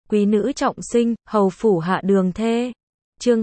Quý nữ trọng sinh, hầu phủ hạ đường thê. Chương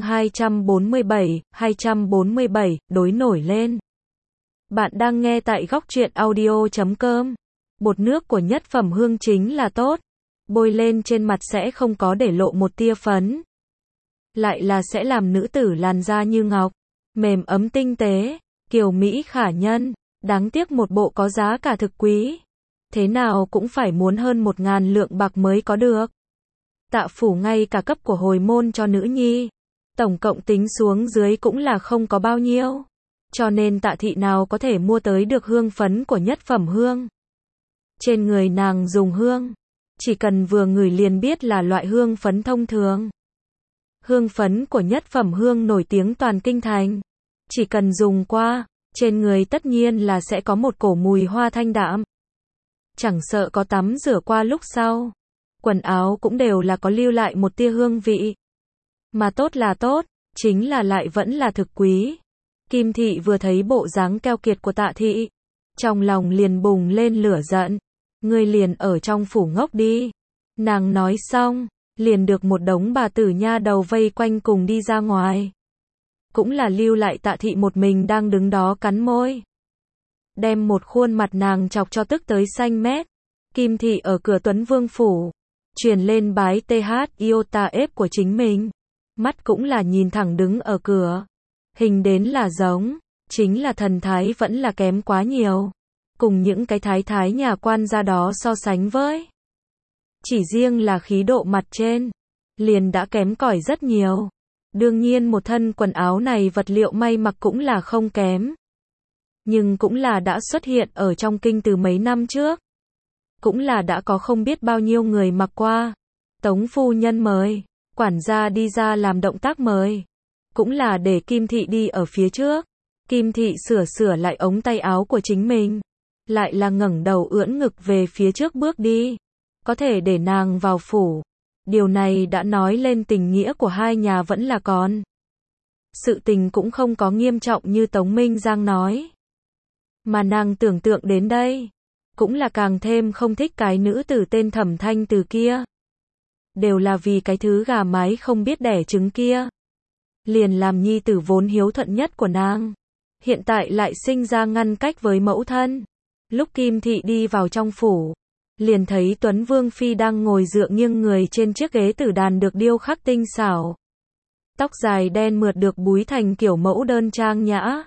247, đối nổi lên. Bạn đang nghe tại góc truyện audio.com. Bột nước của nhất phẩm hương chính là tốt. Bôi lên trên mặt sẽ không có để lộ một tia phấn. Lại là sẽ làm nữ tử làn da như ngọc, mềm ấm tinh tế, kiều mỹ khả nhân. Đáng tiếc một bộ có giá cả thực quý. Thế nào cũng phải muốn hơn 1.000 lượng bạc mới có được. Tạ phủ ngay cả cấp của hồi môn cho nữ nhi. Tổng cộng tính xuống dưới cũng là không có bao nhiêu. Cho nên Tạ thị nào có thể mua tới được hương phấn của nhất phẩm hương. Trên người nàng dùng hương, chỉ cần vừa ngửi liền biết là loại hương phấn thông thường. Hương phấn của nhất phẩm hương nổi tiếng toàn kinh thành. Chỉ cần dùng qua, trên người tất nhiên là sẽ có một cổ mùi hoa thanh đạm. Chẳng sợ có tắm rửa qua lúc sau, quần áo cũng đều là có lưu lại một tia hương vị. Mà tốt là tốt, chính là lại vẫn là thực quý. Kim thị vừa thấy bộ dáng keo kiệt của Tạ thị, trong lòng liền bùng lên lửa giận. Ngươi liền ở trong phủ ngốc đi. Nàng nói xong, liền được một đống bà tử nha đầu vây quanh cùng đi ra ngoài. Cũng là lưu lại Tạ thị một mình đang đứng đó cắn môi. Đem một khuôn mặt nàng chọc cho tức tới xanh mét. Kim thị ở cửa Tuấn Vương phủ, truyền lên bái iota ép của chính mình. Mắt cũng là nhìn thẳng đứng ở cửa. Hình đến là giống, chính là thần thái vẫn là kém quá nhiều. Cùng những cái thái thái nhà quan gia đó so sánh với. Chỉ riêng là khí độ mặt trên, liền đã kém cỏi rất nhiều. Đương nhiên một thân quần áo này vật liệu may mặc cũng là không kém. Nhưng cũng là đã xuất hiện ở trong kinh từ mấy năm trước. Cũng là đã có không biết bao nhiêu người mặc qua. Tống phu nhân mời, quản gia đi ra làm động tác mời. Cũng là để Kim thị đi ở phía trước. Kim thị sửa lại ống tay áo của chính mình. Lại là ngẩng đầu ưỡn ngực về phía trước bước đi. Có thể để nàng vào phủ. Điều này đã nói lên tình nghĩa của hai nhà vẫn là còn. Sự tình cũng không có nghiêm trọng như Tống Minh Giang nói. Mà nàng tưởng tượng đến đây, cũng là càng thêm không thích cái nữ tử tên Thẩm Thanh Từ kia. Đều là vì cái thứ gà mái không biết đẻ trứng kia. Liền làm nhi tử vốn hiếu thuận nhất của nàng. Hiện tại lại sinh ra ngăn cách với mẫu thân. Lúc Kim thị đi vào trong phủ, liền thấy Tuấn Vương phi đang ngồi dựa nghiêng người trên chiếc ghế tử đàn được điêu khắc tinh xảo. Tóc dài đen mượt được búi thành kiểu mẫu đơn trang nhã.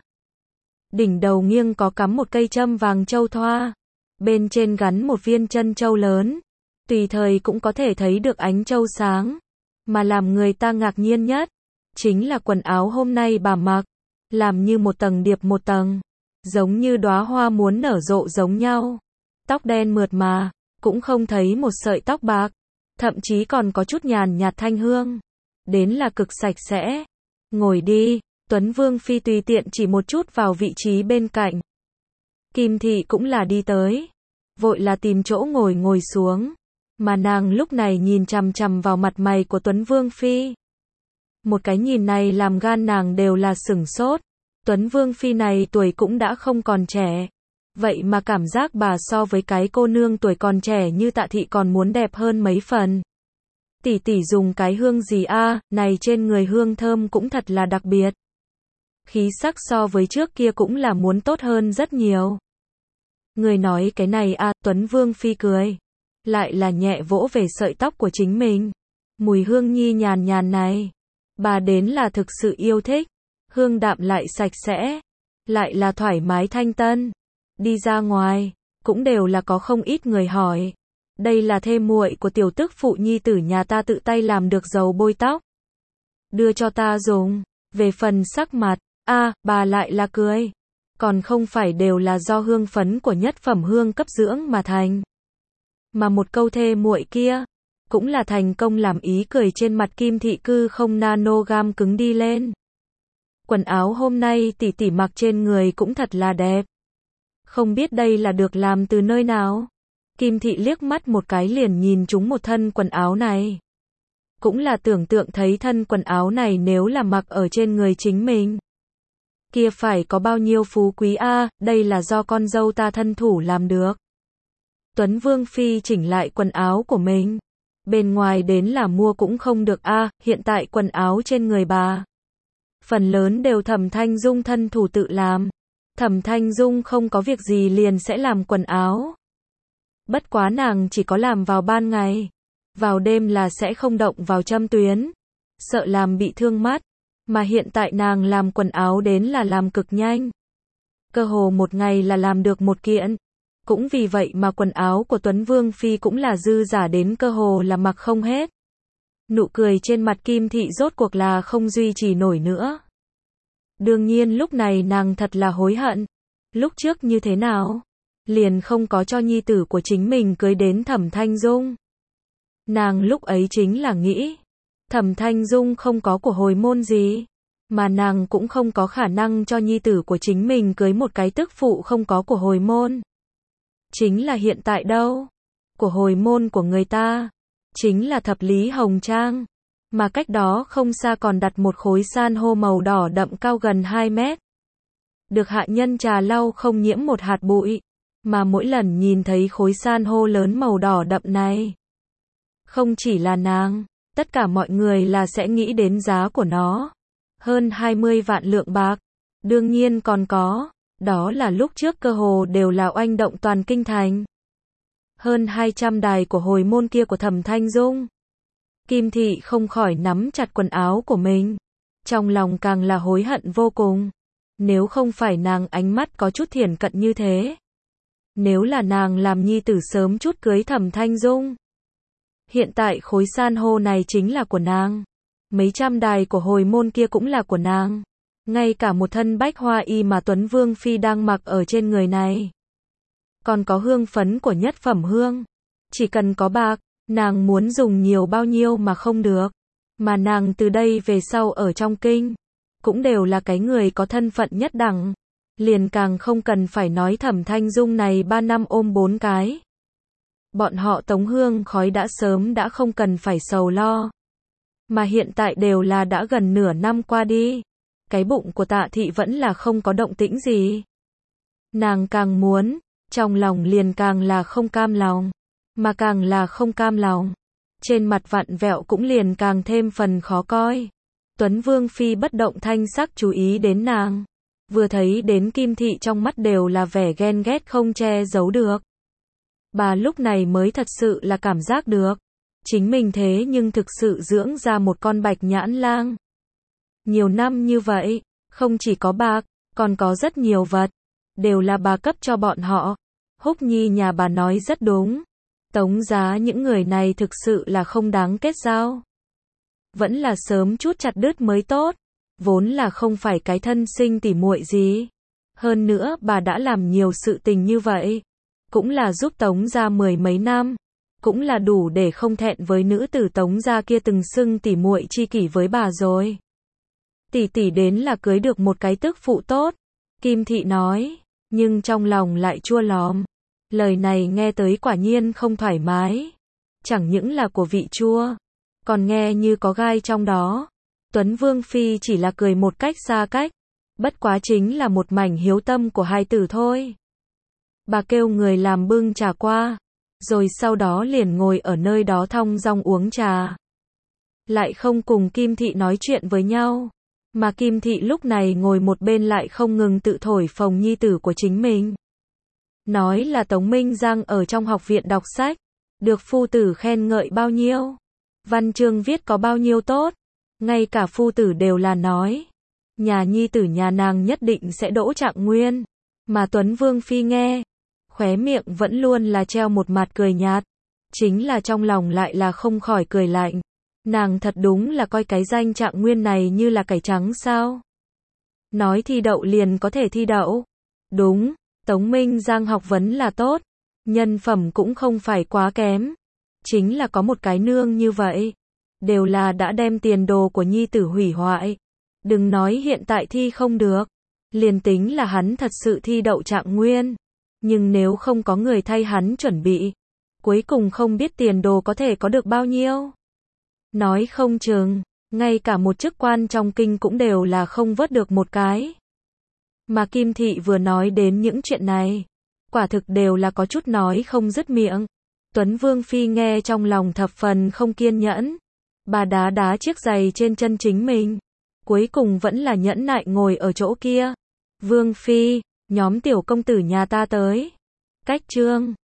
Đỉnh đầu nghiêng có cắm một cây châm vàng châu thoa. Bên trên gắn một viên chân châu lớn. Tùy thời cũng có thể thấy được ánh châu sáng. Mà làm người ta ngạc nhiên nhất, chính là quần áo hôm nay bà mặc. Làm như một tầng điệp một tầng. Giống như đóa hoa muốn nở rộ giống nhau. Tóc đen mượt mà, cũng không thấy một sợi tóc bạc. Thậm chí còn có chút nhàn nhạt thanh hương. Đến là cực sạch sẽ. Ngồi đi. Tuấn Vương phi tùy tiện chỉ một chút vào vị trí bên cạnh. Kim thị cũng là đi tới. Vội là tìm chỗ ngồi xuống. Mà nàng lúc này nhìn chằm chằm vào mặt mày của Tuấn Vương phi. Một cái nhìn này làm gan nàng đều là sửng sốt. Tuấn Vương phi này tuổi cũng đã không còn trẻ. Vậy mà cảm giác bà so với cái cô nương tuổi còn trẻ như Tạ thị còn muốn đẹp hơn mấy phần. Tỷ tỷ dùng cái hương gì a? Này trên người hương thơm cũng thật là đặc biệt. Khí sắc so với trước kia cũng là muốn tốt hơn rất nhiều. Người nói cái này a? Tuấn Vương phi cười. Lại là nhẹ vỗ về sợi tóc của chính mình. Mùi hương nhi nhàn nhàn này. Bà đến là thực sự yêu thích. Hương đạm lại sạch sẽ. Lại là thoải mái thanh tân. Đi ra ngoài, cũng đều là có không ít người hỏi. Đây là thê muội của tiểu tức phụ nhi tử nhà ta tự tay làm được dầu bôi tóc. Đưa cho ta dùng. Về phần sắc mặt, bà lại là cười. Còn không phải đều là do hương phấn của nhất phẩm hương cấp dưỡng mà thành. Mà một câu thê muội kia, cũng là thành công làm ý cười trên mặt Kim thị cư không nanogam cứng đi lên. Quần áo hôm nay tỷ tỷ mặc trên người cũng thật là đẹp. Không biết đây là được làm từ nơi nào. Kim thị liếc mắt một cái liền nhìn trúng một thân quần áo này. Cũng là tưởng tượng thấy thân quần áo này nếu là mặc ở trên người chính mình. Kia phải có bao nhiêu phú quý a, đây là do con dâu ta thân thủ làm được. Tuấn Vương phi chỉnh lại quần áo của mình. Bên ngoài đến là mua cũng không được a, hiện tại quần áo trên người bà. Phần lớn đều Thẩm Thanh Dung thân thủ tự làm. Thẩm Thanh Dung không có việc gì liền sẽ làm quần áo. Bất quá nàng chỉ có làm vào ban ngày. Vào đêm là sẽ không động vào châm tuyến. Sợ làm bị thương mắt. Mà hiện tại nàng làm quần áo đến là làm cực nhanh. Cơ hồ một ngày là làm được một kiện. Cũng vì vậy mà quần áo của Tuấn Vương Phi cũng là dư giả đến cơ hồ là mặc không hết. Nụ cười trên mặt Kim Thị rốt cuộc là không duy trì nổi nữa. Đương nhiên lúc này nàng thật là hối hận. Lúc trước như thế nào? Liền không có cho nhi tử của chính mình cưới đến Thẩm Thanh Dung. Nàng lúc ấy chính là nghĩ, Thẩm Thanh Dung không có của hồi môn gì, mà nàng cũng không có khả năng cho nhi tử của chính mình cưới một cái tức phụ không có của hồi môn. Chính là hiện tại đâu? Của hồi môn của người ta, chính là Thập Lý Hồng Trang, mà cách đó không xa còn đặt một khối san hô màu đỏ đậm cao gần 2 mét. Được hạ nhân trà lau không nhiễm một hạt bụi, mà mỗi lần nhìn thấy khối san hô lớn màu đỏ đậm này, không chỉ là nàng, tất cả mọi người là sẽ nghĩ đến giá của nó. Hơn 20 vạn lượng bạc. Đương nhiên còn có, đó là lúc trước cơ hồ đều là oanh động toàn kinh thành. Hơn 200 đài của hồi môn kia của Thẩm Thanh Dung. Kim Thị không khỏi nắm chặt quần áo của mình. Trong lòng càng là hối hận vô cùng. Nếu không phải nàng ánh mắt có chút thiển cận như thế. Nếu là nàng làm nhi tử sớm chút cưới Thẩm Thanh Dung. Hiện tại khối san hô này chính là của nàng. Mấy trăm đài của hồi môn kia cũng là của nàng. Ngay cả một thân bách hoa y mà Tuấn Vương Phi đang mặc ở trên người này. Còn có hương phấn của nhất phẩm hương. Chỉ cần có bạc, nàng muốn dùng nhiều bao nhiêu mà không được. Mà nàng từ đây về sau ở trong kinh, cũng đều là cái người có thân phận nhất đẳng. Liền càng không cần phải nói Thẩm Thanh Dung này 3 năm ôm 4 cái. Bọn họ tống hương khói đã sớm đã không cần phải sầu lo. Mà hiện tại đều là đã gần nửa năm qua đi. Cái bụng của Tạ Thị vẫn là không có động tĩnh gì. Nàng càng muốn, trong lòng liền càng là không cam lòng. Mà càng là không cam lòng, trên mặt vặn vẹo cũng liền càng thêm phần khó coi. Tuấn Vương Phi bất động thanh sắc chú ý đến nàng. Vừa thấy đến Kim Thị trong mắt đều là vẻ ghen ghét không che giấu được. Bà lúc này mới thật sự là cảm giác được. Chính mình thế nhưng thực sự dưỡng ra một con bạch nhãn lang. Nhiều năm như vậy, không chỉ có bạc, còn có rất nhiều vật. Đều là bà cấp cho bọn họ. Húc Nhi nhà bà nói rất đúng. Tống giá những người này thực sự là không đáng kết giao. Vẫn là sớm chút chặt đứt mới tốt. Vốn là không phải cái thân sinh tỉ muội gì. Hơn nữa bà đã làm nhiều sự tình như vậy. Cũng là giúp Tống gia 10 mấy năm. Cũng là đủ để không thẹn với nữ tử Tống gia kia từng xưng tỉ muội chi kỷ với bà rồi. Tỷ tỷ đến là cưới được một cái tức phụ tốt. Kim Thị nói. Nhưng trong lòng lại chua lòm. Lời này nghe tới quả nhiên không thoải mái. Chẳng những là của vị chua, còn nghe như có gai trong đó. Tuấn Vương Phi chỉ là cười một cách xa cách. Bất quá chính là một mảnh hiếu tâm của hai tử thôi. Bà kêu người làm bưng trà qua. Rồi sau đó liền ngồi ở nơi đó thong dong uống trà. Lại không cùng Kim Thị nói chuyện với nhau. Mà Kim Thị lúc này ngồi một bên lại không ngừng tự thổi phồng nhi tử của chính mình. Nói là Tống Minh Giang ở trong học viện đọc sách. Được phu tử khen ngợi bao nhiêu. Văn chương viết có bao nhiêu tốt. Ngay cả phu tử đều là nói. Nhà nhi tử nhà nàng nhất định sẽ đỗ trạng nguyên. Mà Tuấn Vương Phi nghe. Khóe miệng vẫn luôn là treo một mặt cười nhạt. Chính là trong lòng lại là không khỏi cười lạnh. Nàng thật đúng là coi cái danh trạng nguyên này như là cải trắng sao. Nói thi đậu liền có thể thi đậu. Đúng. Tống Minh Giang học vấn là tốt, nhân phẩm cũng không phải quá kém. Chính là có một cái nương như vậy, đều là đã đem tiền đồ của nhi tử hủy hoại. Đừng nói hiện tại thi không được, liền tính là hắn thật sự thi đậu trạng nguyên, nhưng nếu không có người thay hắn chuẩn bị, cuối cùng không biết tiền đồ có thể có được bao nhiêu. Nói không chừng, ngay cả một chức quan trong kinh cũng đều là không vớt được một cái. Mà Kim Thị vừa nói đến những chuyện này, quả thực đều là có chút nói không dứt miệng. Tuấn Vương Phi nghe trong lòng thập phần không kiên nhẫn. Bà đá đá chiếc giày trên chân chính mình. Cuối cùng vẫn là nhẫn nại ngồi ở chỗ kia. Vương Phi, nhóm tiểu công tử nhà ta tới. Cách chương